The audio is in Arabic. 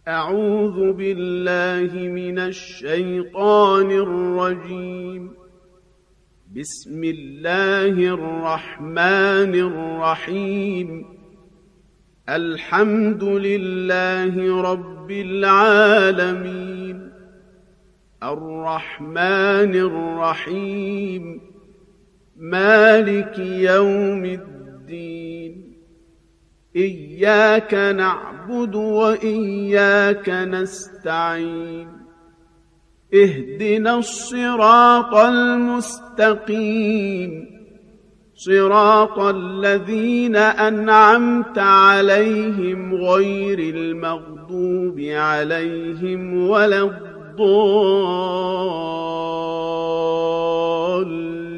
أعوذ بالله من الشيطان الرجيم. بسم الله الرحمن الرحيم. الحمد لله رب العالمين. الرحمن الرحيم. مالك يوم الدين. إياك نعبد وإياك نستعين. اهدنا الصراط المستقيم، صراط الذين أنعمت عليهم غير المغضوب عليهم ولا الضالين.